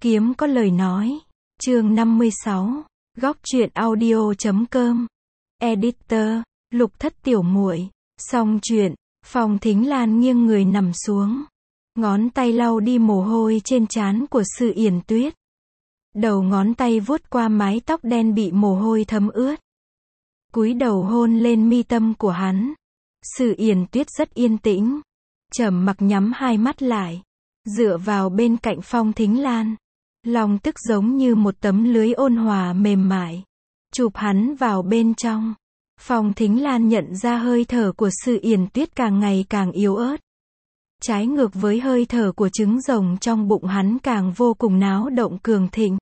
Kiếm có lời nói. Chương 56. Góc truyện audio.com. Editor, Lục Thất tiểu muội. Xong chuyện. Phong Thính Lan nghiêng người nằm xuống. Ngón tay lau đi mồ hôi trên trán của Sự Yển Tuyết. Đầu ngón tay vuốt qua mái tóc đen bị mồ hôi thấm ướt. Cúi đầu hôn lên mi tâm của hắn. Sự Yển Tuyết rất yên tĩnh. Trầm mặc nhắm hai mắt lại. Dựa vào bên cạnh Phong Thính Lan. Lòng tức giống như một tấm lưới ôn hòa mềm mại. Chụp hắn vào bên trong. Phong Thính Lan nhận ra hơi thở của Sự Yển Tuyết càng ngày càng yếu ớt. Trái ngược với hơi thở của trứng rồng trong bụng hắn càng vô cùng náo động cường thịnh.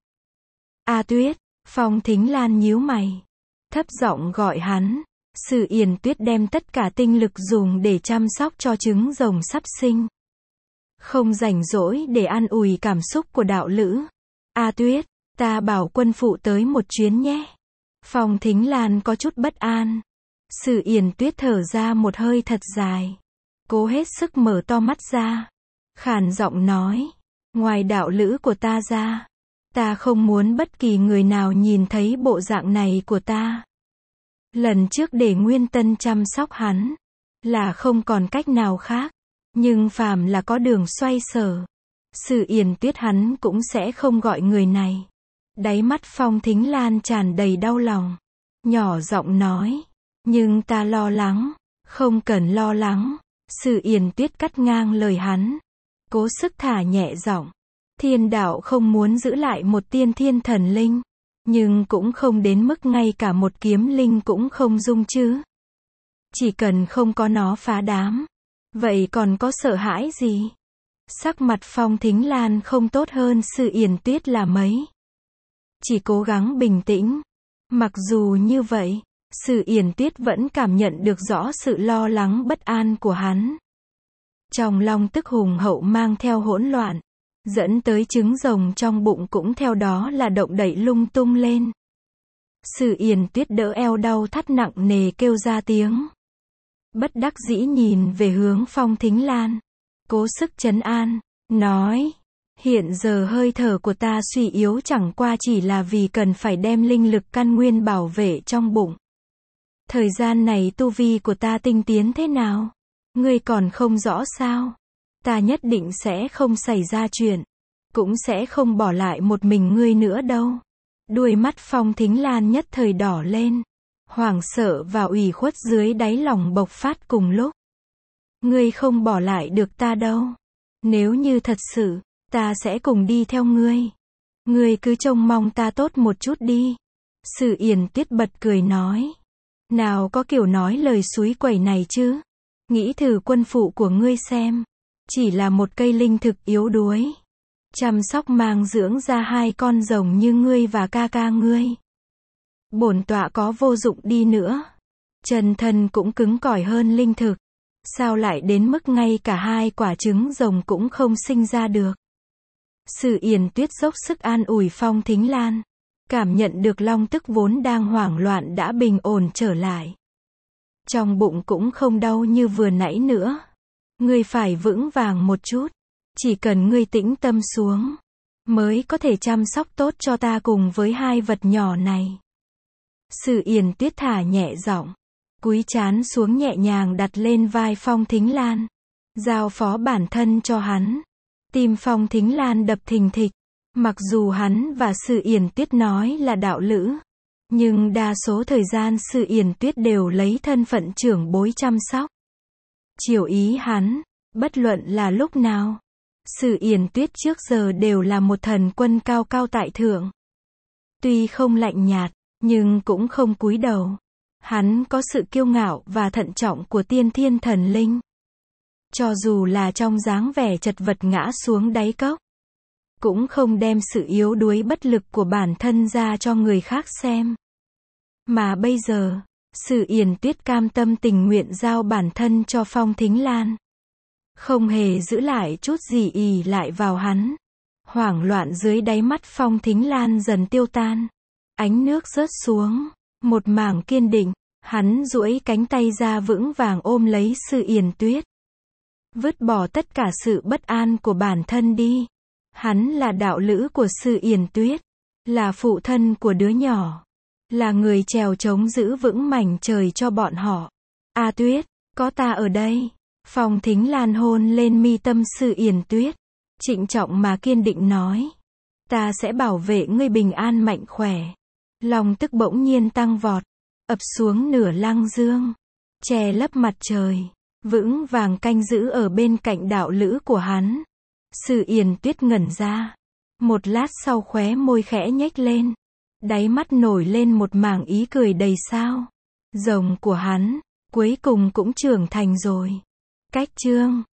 A Tuyết, Phong Thính Lan nhíu mày. Thấp giọng gọi hắn. Sự Yển Tuyết đem tất cả tinh lực dùng để chăm sóc cho trứng rồng sắp sinh. Không rảnh rỗi để an ủi cảm xúc của đạo lữ. A Tuyết, ta bảo quân phụ tới một chuyến nhé. Phong Thính Lan có chút bất an. Sự Yển Tuyết thở ra một hơi thật dài. Cố hết sức mở to mắt ra. Khàn giọng nói. Ngoài đạo lữ của ta ra. Ta không muốn bất kỳ người nào nhìn thấy bộ dạng này của ta. Lần trước để Nguyên Tân chăm sóc hắn. Là không còn cách nào khác. Nhưng phàm là có đường xoay sở. Sự Yển Tuyết hắn cũng sẽ không gọi người này. Đáy mắt Phong Thính Lan tràn đầy đau lòng. Nhỏ giọng nói. Nhưng ta lo lắng. Không cần lo lắng. Sự Yển Tuyết cắt ngang lời hắn. Cố sức thả nhẹ giọng. Thiên đạo không muốn giữ lại một tiên thiên thần linh. Nhưng cũng không đến mức ngay cả một kiếm linh cũng không dung chứ. Chỉ cần không có nó phá đám. Vậy còn có sợ hãi gì? Sắc mặt Phong Thính Lan không tốt hơn Sự Yển Tuyết là mấy. Chỉ cố gắng bình tĩnh. Mặc dù như vậy, Sự Yển Tuyết vẫn cảm nhận được rõ sự lo lắng bất an của hắn. Trong lòng tức hùng hậu mang theo hỗn loạn. Dẫn tới trứng rồng trong bụng cũng theo đó là động đậy lung tung lên. Sự Yển Tuyết đỡ eo đau thắt nặng nề kêu ra tiếng. Bất đắc dĩ nhìn về hướng Phong Thính Lan. Cố sức trấn an. Nói. Hiện giờ hơi thở của ta suy yếu chẳng qua chỉ là vì cần phải đem linh lực căn nguyên bảo vệ trong bụng. Thời gian này tu vi của ta tinh tiến thế nào? Ngươi còn không rõ sao? Ta nhất định sẽ không xảy ra chuyện. Cũng sẽ không bỏ lại một mình ngươi nữa đâu. Đuôi mắt Phong Thính Lan nhất thời đỏ lên. Hoảng sợ và ủy khuất dưới đáy lòng bộc phát cùng lúc. Ngươi không bỏ lại được ta đâu. Nếu như thật sự, ta sẽ cùng đi theo ngươi. Ngươi cứ trông mong ta tốt một chút đi. Sự Yển Tuyết bật cười nói. Nào có kiểu nói lời suối quẩy này chứ. Nghĩ thử quân phụ của ngươi xem. Chỉ là một cây linh thực yếu đuối. Chăm sóc mang dưỡng ra hai con rồng như ngươi và ca ca ngươi. Bổn tọa có vô dụng đi nữa. Chân thân cũng cứng cỏi hơn linh thực. Sao lại đến mức ngay cả hai quả trứng rồng cũng không sinh ra được. Sự Yển Tuyết dốc sức an ủi Phong Thính Lan. Cảm nhận được long tức vốn đang hoảng loạn đã bình ổn trở lại. Trong bụng cũng không đau như vừa nãy nữa. Ngươi phải vững vàng một chút. Chỉ cần ngươi tĩnh tâm xuống. Mới có thể chăm sóc tốt cho ta cùng với hai vật nhỏ này. Sự Yển Tuyết thả nhẹ giọng. Cúi trán xuống nhẹ nhàng đặt lên vai Phong Thính Lan. Giao phó bản thân cho hắn. Tim Phong Thính Lan đập thình thịch. Mặc dù hắn và Sự Yển Tuyết nói là đạo lữ. Nhưng đa số thời gian Sự Yển Tuyết đều lấy thân phận trưởng bối chăm sóc. Chiều ý hắn. Bất luận là lúc nào. Sự Yển Tuyết trước giờ đều là một thần quân cao cao tại thượng. Tuy không lạnh nhạt, nhưng cũng không cúi đầu. Hắn có sự kiêu ngạo và thận trọng của tiên thiên thần linh. Cho dù là trong dáng vẻ chật vật ngã xuống đáy cốc. Cũng không đem sự yếu đuối bất lực của bản thân ra cho người khác xem. Mà bây giờ, Sự Yển Tuyết cam tâm tình nguyện giao bản thân cho Phong Thính Lan. Không hề giữ lại chút gì ỷ lại vào hắn. Hoảng loạn dưới đáy mắt Phong Thính Lan dần tiêu tan. Ánh nước rớt xuống. Một mảng kiên định. Hắn duỗi cánh tay ra vững vàng ôm lấy Sự Yển Tuyết. Vứt bỏ tất cả sự bất an của bản thân đi. Hắn là đạo lữ của Sư Yển Tuyết, là phụ thân của đứa nhỏ, là người trèo trống giữ vững mảnh trời cho bọn họ. A Tuyết, có ta ở đây. Phong Thính Lan hôn lên mi tâm Sư Yển Tuyết, trịnh trọng mà kiên định nói. Ta sẽ bảo vệ ngươi bình an mạnh khỏe. Long tức bỗng nhiên tăng vọt, ập xuống nửa lăng dương, che lấp mặt trời, vững vàng canh giữ ở bên cạnh đạo lữ của hắn. Sư Yển Tuyết ngẩn ra, một lát sau khóe môi khẽ nhếch lên, đáy mắt nổi lên một mảng ý cười đầy sao. Rồng của hắn, cuối cùng cũng trưởng thành rồi. Cách chương